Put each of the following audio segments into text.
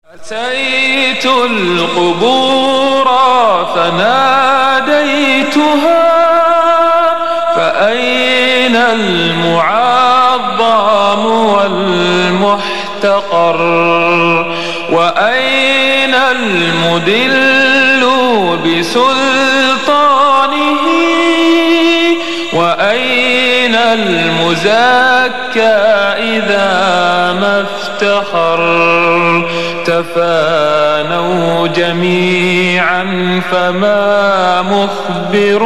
أتيت القبور فناديتها فأين المعظم والمحتقر وأين المدل بسلطانه وأين المزكى إذا ما افتخر تفانوا جميعا فما مخبر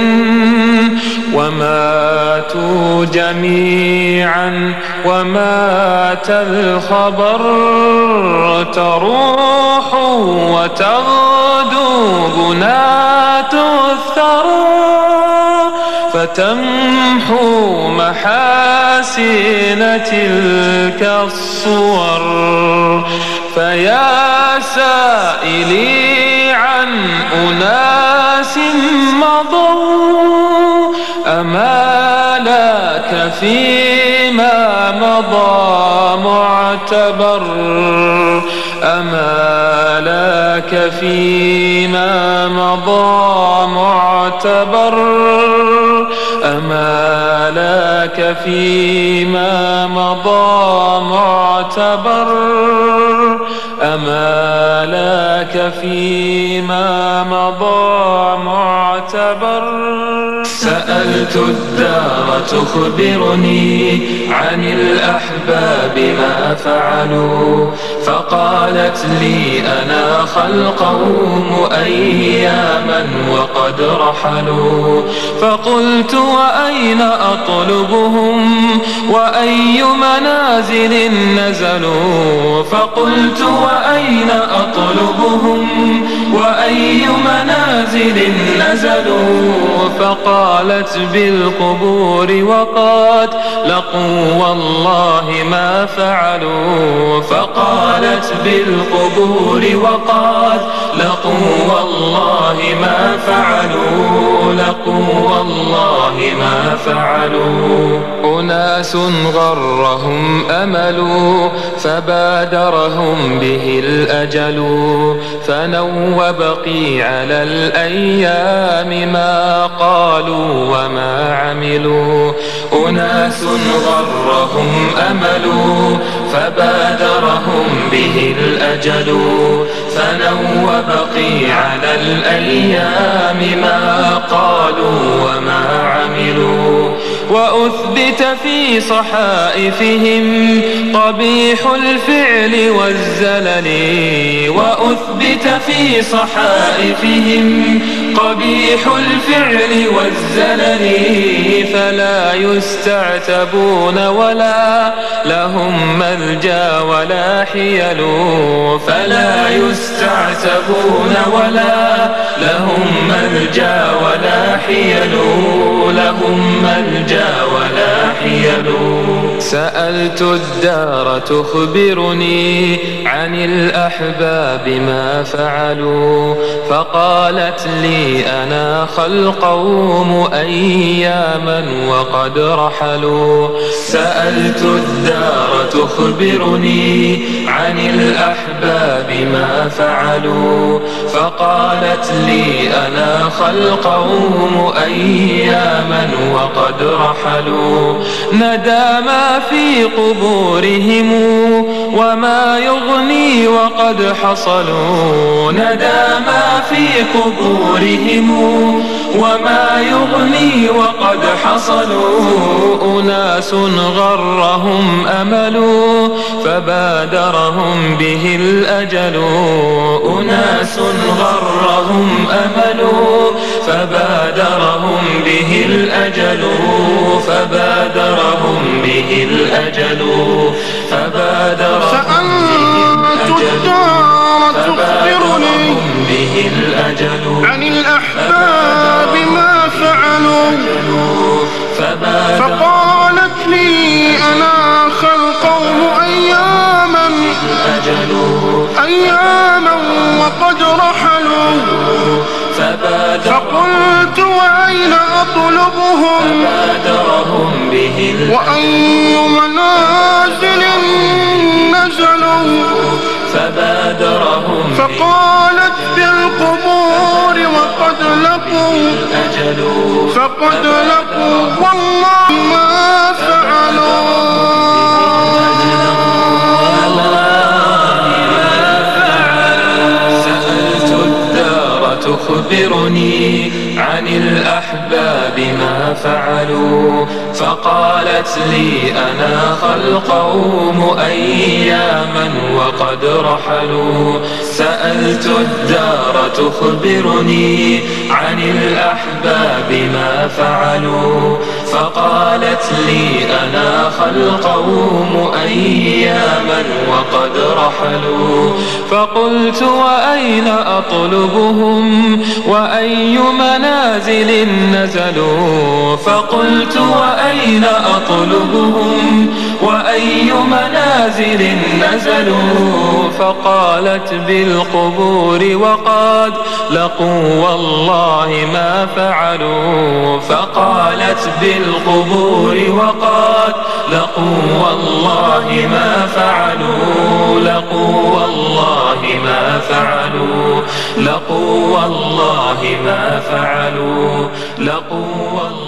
وماتوا جميعا ومات الخبر تروح وتغدو بنات الثرى فتمحو محاسن تلك الصور فيا سائلي عن أناس مضوا أما لك فيما مضى معتبر أما لك فيما مضى معتبر أما لك فيما مضى معتبر أما لك فيما مضى معتبر سألت الدار تخبرني عن الأحباب ما فعلوا فقالت لي أنا خلقهم أياما وقد رحلوا فقلت وأين أطلبهم وأي منازل نزلوا فقلت وأين أطلبهم وأي منازل نزلوا فقالت بالقبور وقد لقوا والله ما فعلوا فقالت بالقبور وقد لقوا والله ما فعلوا لقوا والله ما فعلوا أناس غرهم أمل فبادرهم به الأجل فنوا بقي على الأيام ما قالوا وما عملوا أناس غرهم أمل فبادرهم به الأجل فنوا بقي على الأيام ما قالوا وما عملوا وأثبت في صحائفهم قبيح الفعل والزلل وأثبت في صحائفهم قبيح الفعل والزلل فلا يستعتبون ولا لهم ملجا ولا حيل فلا يستعتبون ولا لهم ملجا ولا حيل لهم ملجا ولا حيل سألت الدار تخبرني عن الأحباب ما فعلوا فقالت لي أنا خلقهم أياما وقد رحلوا سألت الدار تخبرني عن الأحباب ما فعلوا فقالت لي أنا خلقهم أياما وقد رحلوا ندى ما في قبورهم وما يغني وقد حصلوا ندى ما في قبورهم وما يغني وقد حصلوا أناس غرهم أمل فبادرهم به الأجل أناس غرهم أمل فبادرهم به الأجل فبادرهم به الأجل فبادرهم به الأجل عن الأحباب ما فعلوا فقالت لي أنا خلقهم أياما وقد رحلوا فقلت وأين أطلبهم وأي منازل نزلوا فبادرهم فقالت بالقبور وقد لقوا فقد لقوا والله ما فعلوا. تخبرني عن الأحباب ما فعلوا فقالت لي أنا القوم أياما وقد رحلوا. سألت الدار تخبرني عن الأحباب ما فعلوا فقالت لي أنا القوم أياما وقد رحلوا. فقلت وأين أطلبهم وأي منازل نزلوا فقلت وأين أطلبهم وأي منازل نزلوا فقالت بالقبور وقد لقوا والله ما فعلوا. فقالت بالقبور وقد لقوا والله ما فعلوا لقوا والله ما فعلوا لقوا والله ما فعلوا لقوا والله